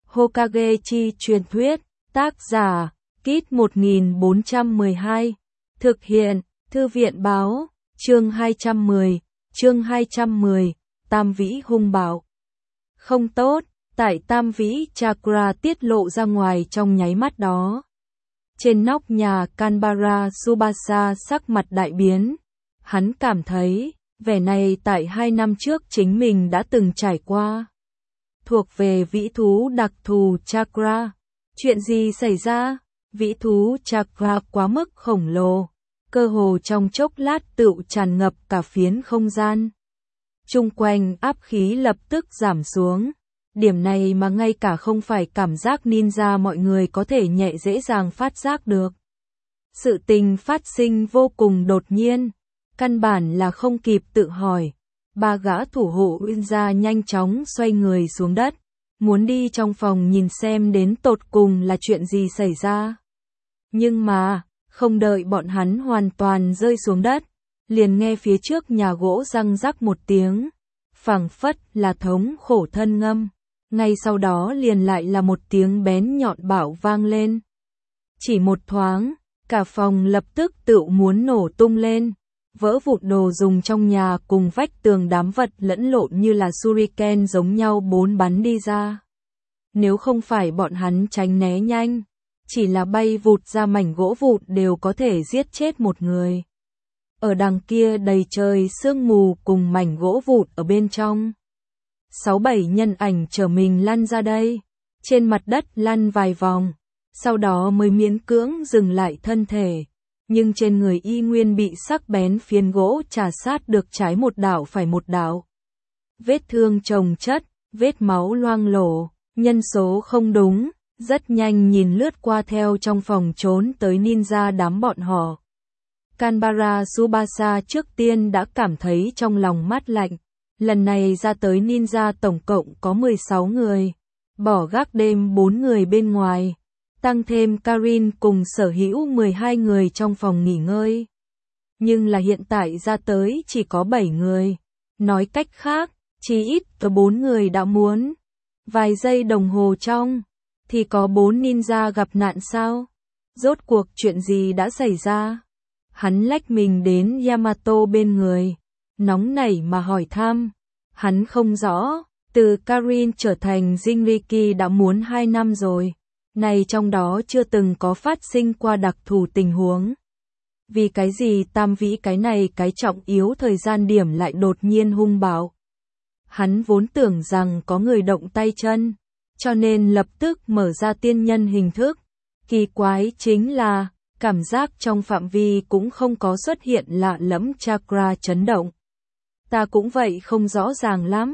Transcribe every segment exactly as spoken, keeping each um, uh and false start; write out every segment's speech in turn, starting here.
Hokage chi truyền thuyết, tác giả, Kit một nghìn bốn trăm mười hai, thực hiện, Thư viện báo, chương hai trăm mười, chương hai trăm mười, Tam Vĩ hung bạo. Không tốt, tại Tam Vĩ Chakra tiết lộ ra ngoài trong nháy mắt đó. Trên nóc nhà Kanbara Tsubasa sắc mặt đại biến. Hắn cảm thấy, vẻ này tại hai năm trước chính mình đã từng trải qua. Thuộc về vĩ thú đặc thù Chakra. Chuyện gì xảy ra? Vĩ thú Chakra quá mức khổng lồ. Cơ hồ trong chốc lát tựu tràn ngập cả phiến không gian. Chung quanh áp khí lập tức giảm xuống. Điểm này mà ngay cả không phải cảm giác ninja mọi người có thể nhẹ dễ dàng phát giác được. Sự tình phát sinh vô cùng đột nhiên. Căn bản là không kịp tự hỏi. Ba gã thủ hộ Uyên gia nhanh chóng xoay người xuống đất. Muốn đi trong phòng nhìn xem đến tột cùng là chuyện gì xảy ra. Nhưng mà, không đợi bọn hắn hoàn toàn rơi xuống đất. Liền nghe phía trước nhà gỗ răng rắc một tiếng. Phảng phất là thống khổ thân ngâm. Ngay sau đó liền lại là một tiếng bén nhọn bạo vang lên. Chỉ một thoáng, cả phòng lập tức tự muốn nổ tung lên. Vỡ vụn đồ dùng trong nhà cùng vách tường đám vật lẫn lộn như là shuriken giống nhau bốn bắn đi ra. Nếu không phải bọn hắn tránh né nhanh, chỉ là bay vụt ra mảnh gỗ vụn đều có thể giết chết một người. Ở đằng kia đầy trời sương mù cùng mảnh gỗ vụn ở bên trong. Sáu bảy nhân ảnh chở mình lăn ra đây, trên mặt đất lăn vài vòng, sau đó mới miễn cưỡng dừng lại thân thể. Nhưng trên người y nguyên bị sắc bén phiến gỗ trà sát được trái một đảo phải một đảo. Vết thương chồng chất, vết máu loang lổ, nhân số không đúng, rất nhanh nhìn lướt qua theo trong phòng trốn tới ninja đám bọn họ. Kanbara Tsubasa trước tiên đã cảm thấy trong lòng mát lạnh. Lần này ra tới ninja tổng cộng có mười sáu người, bỏ gác đêm bốn người bên ngoài. Tăng thêm Karin cùng sở hữu mười hai người trong phòng nghỉ ngơi. Nhưng là hiện tại ra tới chỉ có bảy người. Nói cách khác, chỉ ít có bốn người đã muốn. Vài giây đồng hồ trong, thì có bốn ninja gặp nạn sao? Rốt cuộc chuyện gì đã xảy ra? Hắn lách mình đến Yamato bên người, nóng nảy mà hỏi thăm. Hắn không rõ, từ Karin trở thành Jinriki đã muốn hai năm rồi. Này trong đó chưa từng có phát sinh qua đặc thù tình huống. Vì cái gì Tam Vĩ cái này cái trọng yếu thời gian điểm lại đột nhiên hung bạo. Hắn vốn tưởng rằng có người động tay chân, cho nên lập tức mở ra tiên nhân hình thức. Kỳ quái chính là, cảm giác trong phạm vi cũng không có xuất hiện lạ lẫm chakra chấn động. Ta cũng vậy không rõ ràng lắm.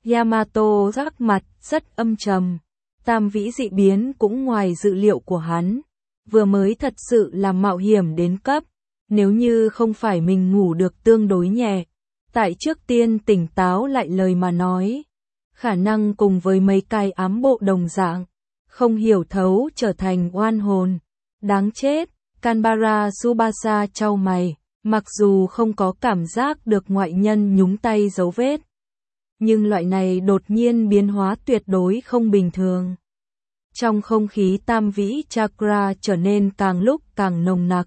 Yamato sắc mặt rất âm trầm. Tam Vĩ dị biến cũng ngoài dự liệu của hắn. Vừa mới thật sự là mạo hiểm đến cấp. Nếu như không phải mình ngủ được tương đối nhẹ. Tại trước tiên tỉnh táo lại lời mà nói. Khả năng cùng với mấy cái ám bộ đồng dạng. Không hiểu thấu trở thành oan hồn. Đáng chết. Kanbara Tsubasa chau mày. Mặc dù không có cảm giác được ngoại nhân nhúng tay dấu vết. Nhưng loại này đột nhiên biến hóa tuyệt đối không bình thường. Trong không khí Tam Vĩ Chakra trở nên càng lúc càng nồng nặc.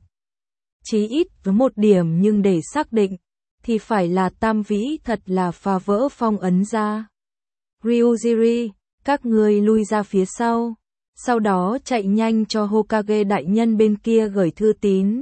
Chí ít với một điểm nhưng để xác định, thì phải là Tam Vĩ thật là phá vỡ phong ấn ra. Ryujiri, các ngươi lui ra phía sau. Sau đó chạy nhanh cho Hokage đại nhân bên kia gửi thư tín.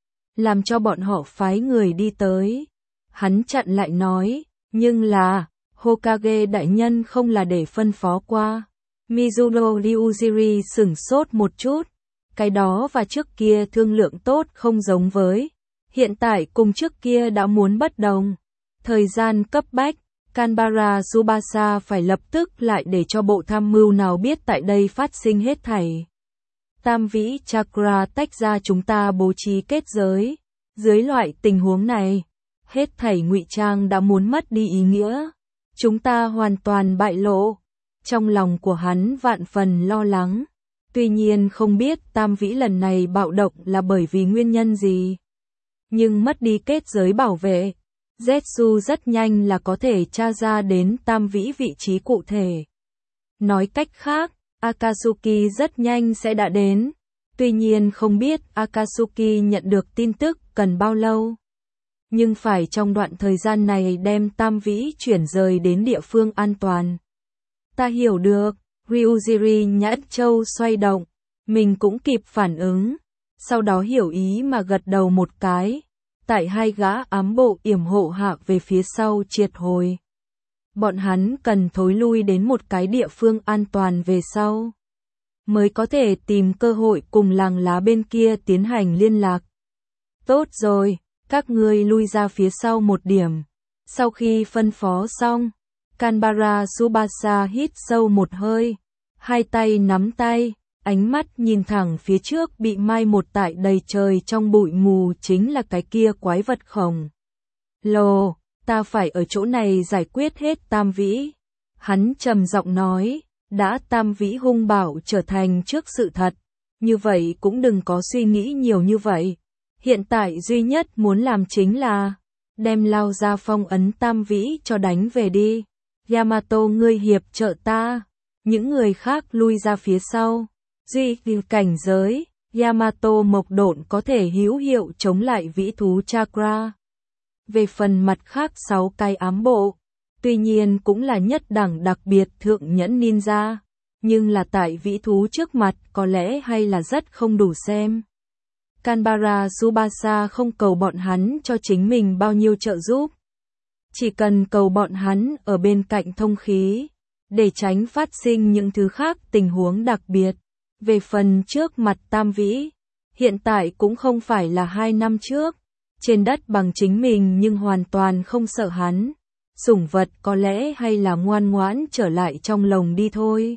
Làm cho bọn họ phái người đi tới. Hắn chặn lại nói, nhưng là, Hokage đại nhân không là để phân phó qua. Mizuno Ryujiri sửng sốt một chút. Cái đó và trước kia thương lượng tốt không giống với. Hiện tại cùng trước kia đã muốn bất đồng. Thời gian cấp bách, Kanbara Tsubasa phải lập tức lại để cho bộ tham mưu nào biết tại đây phát sinh hết thảy. Tam Vĩ Chakra tách ra chúng ta bố trí kết giới. Dưới loại tình huống này, hết thảy ngụy trang đã muốn mất đi ý nghĩa. Chúng ta hoàn toàn bại lộ. Trong lòng của hắn vạn phần lo lắng. Tuy nhiên không biết Tam Vĩ lần này bạo động là bởi vì nguyên nhân gì. Nhưng mất đi kết giới bảo vệ, Zetsu rất nhanh là có thể tra ra đến Tam Vĩ vị trí cụ thể. Nói cách khác, Akatsuki rất nhanh sẽ đã đến. Tuy nhiên không biết Akatsuki nhận được tin tức cần bao lâu. Nhưng phải trong đoạn thời gian này đem Tam Vĩ chuyển rời đến địa phương an toàn. Ta hiểu được, Ryujiri nhãn châu xoay động, mình cũng kịp phản ứng, sau đó hiểu ý mà gật đầu một cái, tại hai gã ám bộ yểm hộ hạ về phía sau triệt hồi. Bọn hắn cần thối lui đến một cái địa phương an toàn về sau, mới có thể tìm cơ hội cùng làng lá bên kia tiến hành liên lạc. Tốt rồi, các ngươi lui ra phía sau một điểm. Sau khi phân phó xong, Kanbara Tsubasa hít sâu một hơi, hai tay nắm tay, ánh mắt nhìn thẳng phía trước bị mai một tại đầy trời trong bụi mù chính là cái kia quái vật khổng lồ, ta phải ở chỗ này giải quyết hết Tam Vĩ. Hắn trầm giọng nói, đã Tam Vĩ hung bạo trở thành trước sự thật, như vậy cũng đừng có suy nghĩ nhiều như vậy. Hiện tại duy nhất muốn làm chính là đem lao ra phong ấn Tam Vĩ cho đánh về đi. Yamato ngươi hiệp trợ ta, những người khác lui ra phía sau. Duy trì cảnh giới, Yamato mộc độn có thể hữu hiệu chống lại vĩ thú chakra. Về phần mặt khác sáu cái ám bộ, tuy nhiên cũng là nhất đẳng đặc biệt thượng nhẫn ninja, nhưng là tại vĩ thú trước mặt có lẽ hay là rất không đủ xem. Kanbara Tsubasa không cầu bọn hắn cho chính mình bao nhiêu trợ giúp. Chỉ cần cầu bọn hắn ở bên cạnh thông khí, để tránh phát sinh những thứ khác tình huống đặc biệt. Về phần trước mặt Tam Vĩ, hiện tại cũng không phải là hai năm trước, trên đất bằng chính mình nhưng hoàn toàn không sợ hắn. Sủng vật có lẽ hay là ngoan ngoãn trở lại trong lồng đi thôi.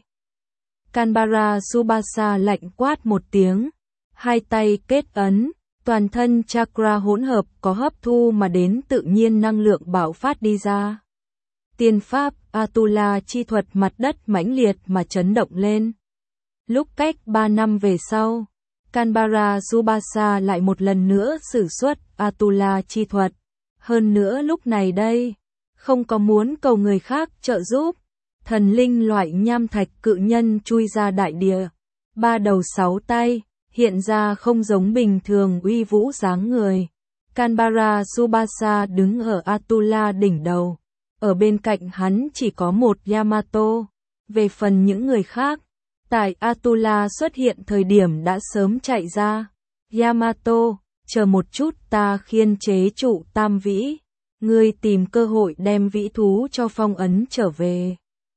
Kanbara Tsubasa lạnh quát một tiếng, hai tay kết ấn, toàn thân chakra hỗn hợp có hấp thu mà đến tự nhiên năng lượng bạo phát đi ra. Tiên pháp Atula chi thuật mặt đất mãnh liệt mà chấn động lên. Lúc cách ba năm về sau, Kanbara Tsubasa lại một lần nữa sử xuất Atula chi thuật. Hơn nữa lúc này đây, không có muốn cầu người khác trợ giúp. Thần linh loại nham thạch cự nhân chui ra đại địa. Ba đầu sáu tay, hiện ra không giống bình thường uy vũ dáng người. Kanbara Tsubasa đứng ở Atula đỉnh đầu. Ở bên cạnh hắn chỉ có một Yamato. Về phần những người khác, tại Atula xuất hiện thời điểm đã sớm chạy ra. Yamato, chờ một chút ta khiên chế trụ Tam Vĩ. Ngươi tìm cơ hội đem vĩ thú cho phong ấn trở về.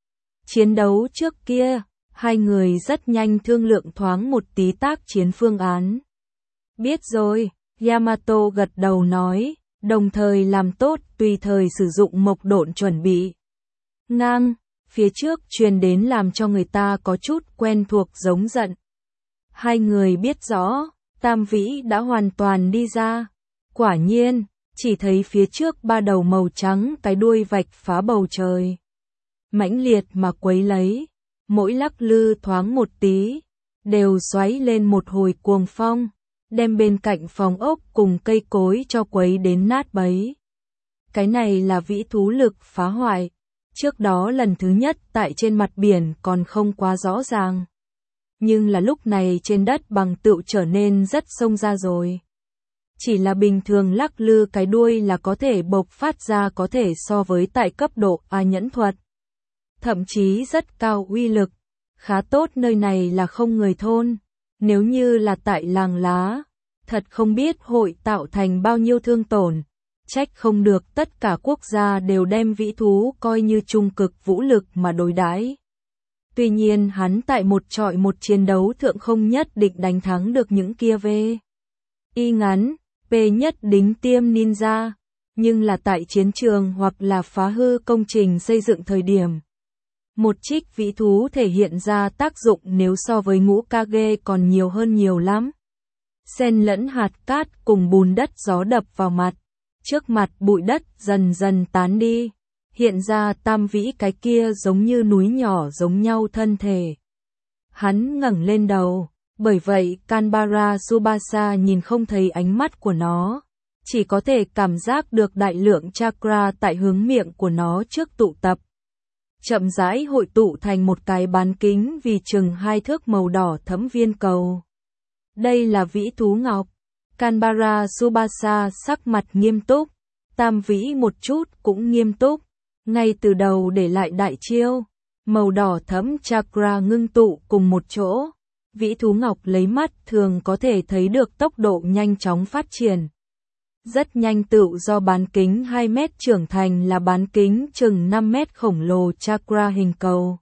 Chiến đấu trước kia, hai người rất nhanh thương lượng thoáng một tí tác chiến phương án. Biết rồi, Yamato gật đầu nói, đồng thời làm tốt tùy thời sử dụng mộc độn chuẩn bị. Ngang, phía trước truyền đến làm cho người ta có chút quen thuộc giống giận. Hai người biết rõ, Tam Vĩ đã hoàn toàn đi ra. Quả nhiên, chỉ thấy phía trước ba đầu màu trắng cái đuôi vạch phá bầu trời. Mãnh liệt mà quấy lấy, mỗi lắc lư thoáng một tí, đều xoáy lên một hồi cuồng phong, đem bên cạnh phòng ốc cùng cây cối cho quấy đến nát bấy. Cái này là vĩ thú lực phá hoại, trước đó lần thứ nhất tại trên mặt biển còn không quá rõ ràng. Nhưng là lúc này trên đất bằng tựu trở nên rất xông ra rồi. Chỉ là bình thường lắc lư cái đuôi là có thể bộc phát ra có thể so với tại cấp độ A nhẫn thuật. Thậm chí rất cao uy lực, khá tốt nơi này là không người thôn, nếu như là tại làng lá, thật không biết hội tạo thành bao nhiêu thương tổn, trách không được tất cả quốc gia đều đem vĩ thú coi như trung cực vũ lực mà đối đãi. Tuy nhiên hắn tại một trọi một chiến đấu thượng không nhất định đánh thắng được những kia về y ngắn, P nhất đính tiêm ninja, nhưng là tại chiến trường hoặc là phá hư công trình xây dựng thời điểm. Một trích vĩ thú thể hiện ra tác dụng nếu so với ngũ Kage còn nhiều hơn nhiều lắm. Xen lẫn hạt cát cùng bùn đất gió đập vào mặt, trước mặt bụi đất dần dần tán đi, hiện ra Tam Vĩ cái kia giống như núi nhỏ giống nhau thân thể. Hắn ngẩng lên đầu, bởi vậy Kanbara Tsubasa nhìn không thấy ánh mắt của nó, chỉ có thể cảm giác được đại lượng chakra tại hướng miệng của nó trước tụ tập. chậm rãi hội tụ thành một cái bán kính vì chừng hai thước màu đỏ thẫm viên cầu. Đây là vĩ thú ngọc. Canberra Tsubasa sắc mặt nghiêm túc, Tam Vĩ một chút cũng nghiêm túc, ngay từ đầu để lại đại chiêu, màu đỏ thẫm chakra ngưng tụ cùng một chỗ. Vĩ thú ngọc lấy mắt thường có thể thấy được tốc độ nhanh chóng phát triển. Rất nhanh tựu do bán kính hai mét trưởng thành là bán kính chừng năm mét khổng lồ chakra hình cầu.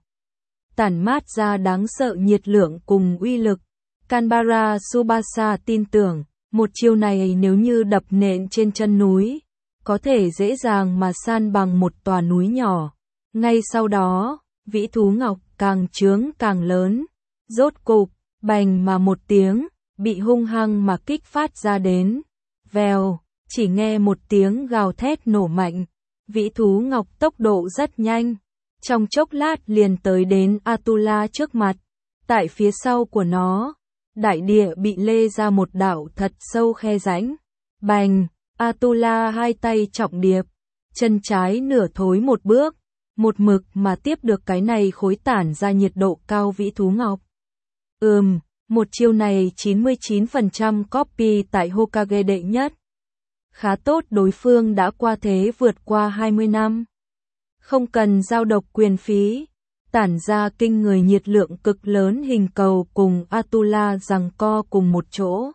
Tản mát ra đáng sợ nhiệt lượng cùng uy lực. Canberra Tsubasa tin tưởng, một chiêu này nếu như đập nện trên chân núi, có thể dễ dàng mà san bằng một tòa núi nhỏ. Ngay sau đó, vĩ thú ngọc càng trướng càng lớn, rốt cục, bành mà một tiếng, bị hung hăng mà kích phát ra đến. Vèo, chỉ nghe một tiếng gào thét nổ mạnh, vĩ thú ngọc tốc độ rất nhanh, trong chốc lát liền tới đến Atula trước mặt. Tại phía sau của nó, đại địa bị lê ra một đạo thật sâu khe rãnh. Bành, Atula hai tay trọng điệp, chân trái nửa thối một bước, một mực mà tiếp được cái này khối tản ra nhiệt độ cao vĩ thú ngọc. Ừm, một chiêu này chín mươi chín phần trăm copy tại Hokage đệ nhất. Khá tốt, đối phương đã qua thế vượt qua hai mươi năm. Không cần giao độc quyền phí, tản ra kinh người nhiệt lượng cực lớn hình cầu cùng Atula giằng co cùng một chỗ.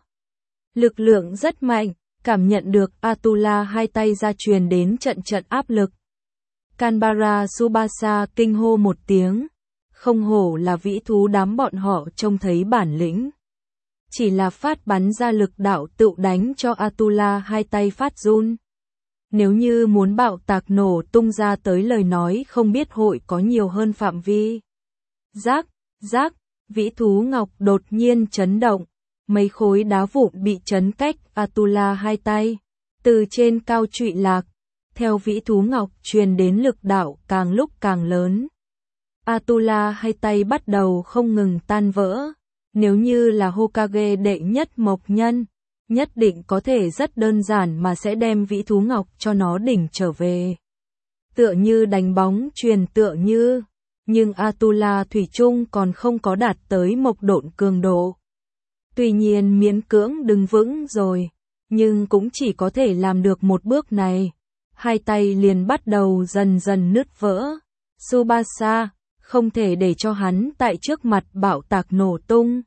Lực lượng rất mạnh, cảm nhận được Atula hai tay ra truyền đến trận trận áp lực. Canberra Tsubasa kinh hô một tiếng, không hổ là vĩ thú đám bọn họ trông thấy bản lĩnh. Chỉ là phát bắn ra lực đạo tựu đánh cho Atula hai tay phát run. Nếu như muốn bạo tạc nổ tung ra tới lời nói không biết hội có nhiều hơn phạm vi. Rác, rác, vĩ thú ngọc đột nhiên chấn động, mấy khối đá vụn bị chấn cách Atula hai tay, từ trên cao trụy lạc, theo vĩ thú ngọc truyền đến lực đạo càng lúc càng lớn. Atula hai tay bắt đầu không ngừng tan vỡ, nếu như là Hokage đệ nhất mộc nhân, nhất định có thể rất đơn giản mà sẽ đem vĩ thú ngọc cho nó đỉnh trở về. Tựa như đánh bóng truyền tựa như, nhưng Atula thủy chung còn không có đạt tới mộc độn cường độ. Tuy nhiên miễn cưỡng đứng vững rồi, nhưng cũng chỉ có thể làm được một bước này. Hai tay liền bắt đầu dần dần nứt vỡ. Tsubasa, không thể để cho hắn tại trước mặt bạo tạc nổ tung.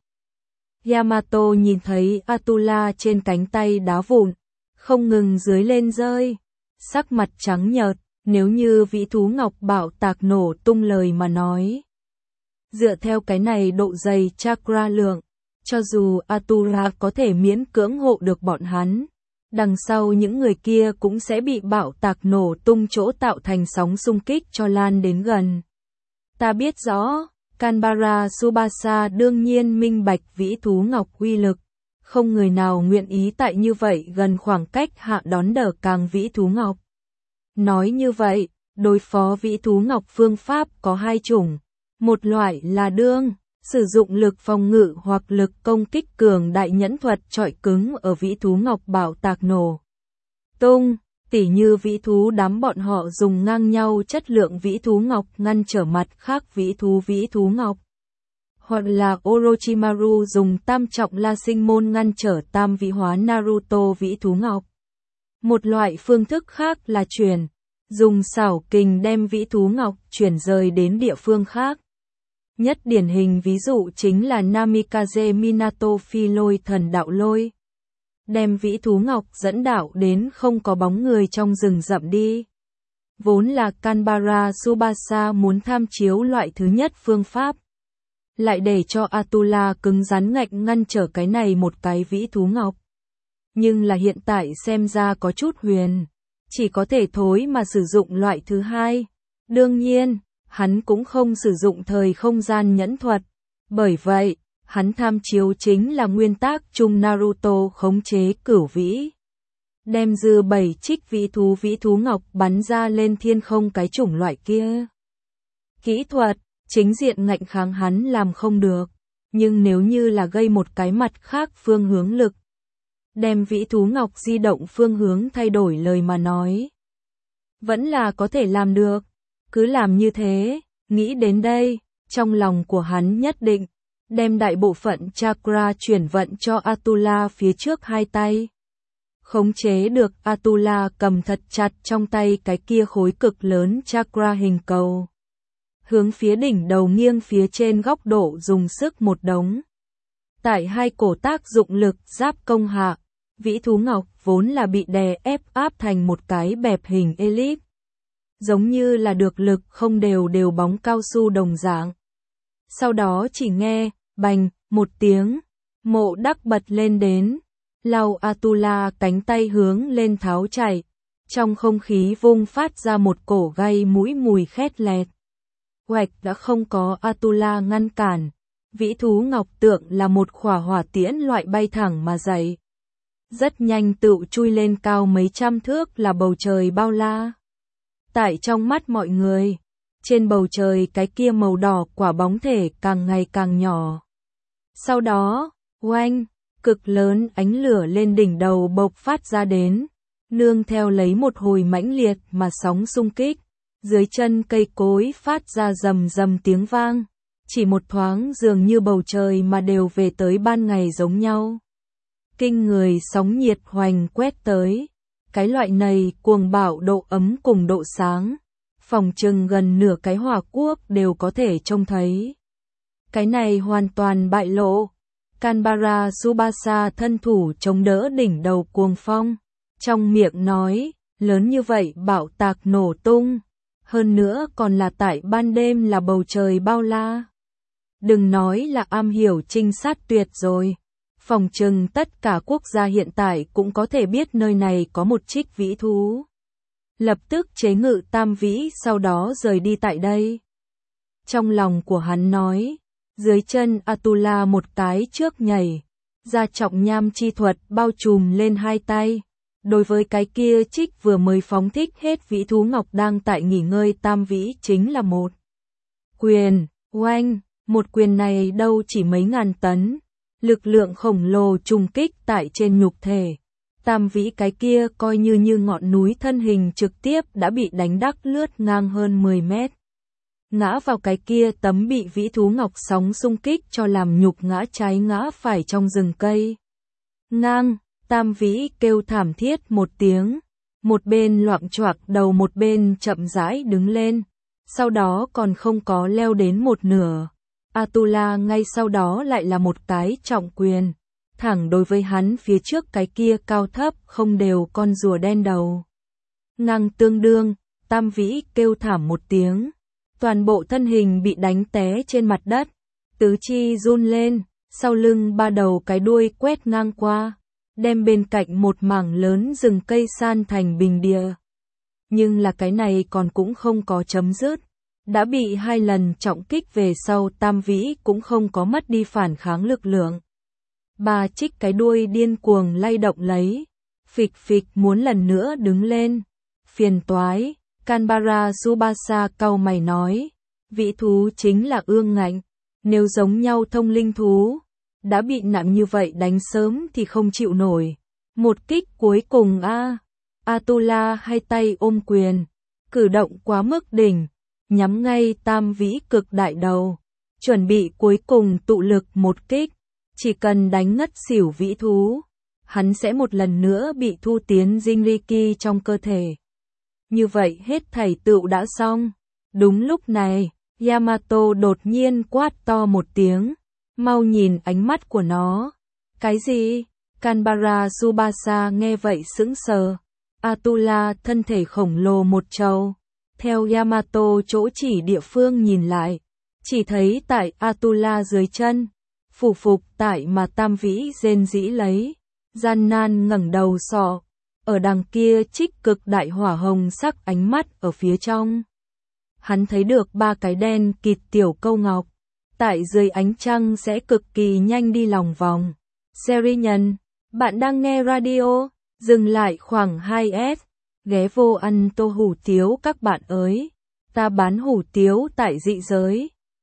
Yamato nhìn thấy Atula trên cánh tay đá vụn, không ngừng dưới lên rơi, sắc mặt trắng nhợt, nếu như vĩ thú ngọc bạo tạc nổ tung lời mà nói. Dựa theo cái này độ dày chakra lượng, cho dù Atula có thể miễn cưỡng hộ được bọn hắn, đằng sau những người kia cũng sẽ bị bạo tạc nổ tung chỗ tạo thành sóng xung kích cho lan đến gần. Ta biết rõ, Canberra Tsubasa đương nhiên minh bạch vĩ thú ngọc uy lực, không người nào nguyện ý tại như vậy gần khoảng cách hạ đón đỡ càng vĩ thú ngọc. Nói như vậy, đối phó vĩ thú ngọc phương pháp có hai chủng, một loại là đương, sử dụng lực phòng ngự hoặc lực công kích cường đại nhẫn thuật trọi cứng ở vĩ thú ngọc bảo tạc nổ tung, tỉ như vĩ thú đám bọn họ dùng ngang nhau chất lượng vĩ thú ngọc ngăn trở mặt khác vĩ thú vĩ thú ngọc. Hoặc là Orochimaru dùng tam trọng la sinh môn ngăn trở tam vĩ hóa Naruto vĩ thú ngọc. Một loại phương thức khác là chuyển, dùng xảo kình đem vĩ thú ngọc chuyển rời đến địa phương khác. Nhất điển hình ví dụ chính là Namikaze Minato phi lôi thần đạo lôi. Đem vĩ thú ngọc dẫn đạo đến không có bóng người trong rừng rậm đi. Vốn là Canberra Tsubasa muốn tham chiếu loại thứ nhất phương pháp. Lại để cho Atula cứng rắn ngạnh ngăn trở cái này một cái vĩ thú ngọc. Nhưng là hiện tại xem ra có chút huyền. Chỉ có thể thối mà sử dụng loại thứ hai. Đương nhiên, hắn cũng không sử dụng thời không gian nhẫn thuật. Bởi vậy, hắn tham chiếu chính là nguyên tắc chung Naruto khống chế cửu vĩ. Đem dư bảy trích vĩ thú vĩ thú ngọc bắn ra lên thiên không cái chủng loại kia. Kỹ thuật, chính diện ngạnh kháng hắn làm không được. Nhưng nếu như là gây một cái mặt khác phương hướng lực. Đem vĩ thú ngọc di động phương hướng thay đổi lời mà nói. Vẫn là có thể làm được. Cứ làm như thế, Nghĩ đến đây, trong lòng của hắn nhất định đem đại bộ phận chakra chuyển vận cho Atula phía trước hai tay. Khống chế được, Atula cầm thật chặt trong tay cái kia khối cực lớn chakra hình cầu. Hướng phía đỉnh đầu nghiêng phía trên góc độ dùng sức một đống. Tại hai cổ tác dụng lực giáp công hạ, vĩ thú ngọc vốn là bị đè ép áp thành một cái bẹp hình elip. Giống như là được lực không đều đều bóng cao su đồng dạng. Sau đó chỉ nghe, bành, một tiếng, Mộ Đắc bật lên đến, lau Atula cánh tay hướng lên tháo chạy, trong không khí vung phát ra một cổ gây mũi mùi khét lẹt. Hoạch đã không có Atula ngăn cản, vĩ thú ngọc tượng là một khỏa hỏa tiễn loại bay thẳng mà dậy. Rất nhanh tựu chui lên cao mấy trăm thước là bầu trời bao la. Tại trong mắt mọi người, trên bầu trời cái kia màu đỏ quả bóng thể càng ngày càng nhỏ. Sau đó, oanh, cực lớn ánh lửa lên đỉnh đầu bộc phát ra đến, nương theo lấy một hồi mãnh liệt mà sóng xung kích, dưới chân cây cối phát ra rầm rầm tiếng vang, chỉ một thoáng dường như bầu trời mà đều về tới ban ngày giống nhau. Kinh người sóng nhiệt hoành quét tới, cái loại này cuồng bạo độ ấm cùng độ sáng, phòng chừng gần nửa cái hỏa quốc đều có thể trông thấy. Cái này hoàn toàn bại lộ. Canberra Tsubasa thân thủ chống đỡ đỉnh đầu cuồng phong, trong miệng nói, lớn như vậy bạo tạc nổ tung, hơn nữa còn là tại ban đêm là bầu trời bao la. Đừng nói là am hiểu trinh sát tuyệt rồi, phòng chừng tất cả quốc gia hiện tại cũng có thể biết nơi này có một trích vĩ thú. Lập tức chế ngự tam vĩ sau đó rời đi tại đây. Trong lòng của hắn nói, dưới chân Atula một cái trước nhảy, ra trọng nham chi thuật bao trùm lên hai tay. Đối với cái kia trích vừa mới phóng thích hết vĩ thú ngọc đang tại nghỉ ngơi tam vĩ chính là một quyền, oanh, một quyền này đâu chỉ mấy ngàn tấn, lực lượng khổng lồ trùng kích tại trên nhục thể. Tam vĩ cái kia coi như như ngọn núi thân hình trực tiếp đã bị đánh đắc lướt ngang hơn mười mét. Ngã vào cái kia tấm bị vĩ thú ngọc sóng xung kích cho làm nhục ngã trái ngã phải trong rừng cây. Ngang, tam vĩ kêu thảm thiết một tiếng, một bên loạng choạc đầu một bên chậm rãi đứng lên, sau đó còn không có leo đến một nửa. Atula ngay sau đó lại là một cái trọng quyền, thẳng đối với hắn phía trước cái kia cao thấp không đều con rùa đen đầu. Ngang tương đương, tam vĩ kêu thảm một tiếng, toàn bộ thân hình bị đánh té trên mặt đất, tứ chi run lên, sau lưng ba đầu cái đuôi quét ngang qua, đem bên cạnh một mảng lớn rừng cây san thành bình địa. Nhưng là cái này còn cũng không có chấm dứt, đã bị hai lần trọng kích về sau tam vĩ cũng không có mất đi phản kháng lực lượng. Ba trích cái đuôi điên cuồng lay động lấy, phịch phịch muốn lần nữa đứng lên, phiền toái. Canberra Tsubasa cau mày nói, vĩ thú chính là ương ngạnh, nếu giống nhau thông linh thú, đã bị nặng như vậy đánh sớm thì không chịu nổi. Một kích cuối cùng a, à. Atula hai tay ôm quyền, cử động quá mức đỉnh, nhắm ngay tam vĩ cực đại đầu, chuẩn bị cuối cùng tụ lực một kích, chỉ cần đánh ngất xỉu vĩ thú, hắn sẽ một lần nữa bị thu tiến Jinriki trong cơ thể. Như vậy hết thảy tựu đã xong. Đúng lúc này, Yamato đột nhiên quát to một tiếng, mau nhìn ánh mắt của nó. Cái gì? Canberra Tsubasa nghe vậy sững sờ. Atula thân thể khổng lồ một trâu. Theo Yamato chỗ chỉ địa phương nhìn lại, chỉ thấy tại Atula dưới chân, phủ phục tại mà tam vĩ rên rĩ lấy, gian nan ngẩng đầu sọ. Ở đằng kia trích cực đại hỏa hồng sắc ánh mắt ở phía trong. Hắn thấy được ba cái đen kịt tiểu câu ngọc, tại dưới ánh trăng sẽ cực kỳ nhanh đi lòng vòng. Series nhân, bạn đang nghe radio, dừng lại khoảng hai S, ghé vô ăn tô hủ tiếu các bạn ơi. Ta bán hủ tiếu tại dị giới,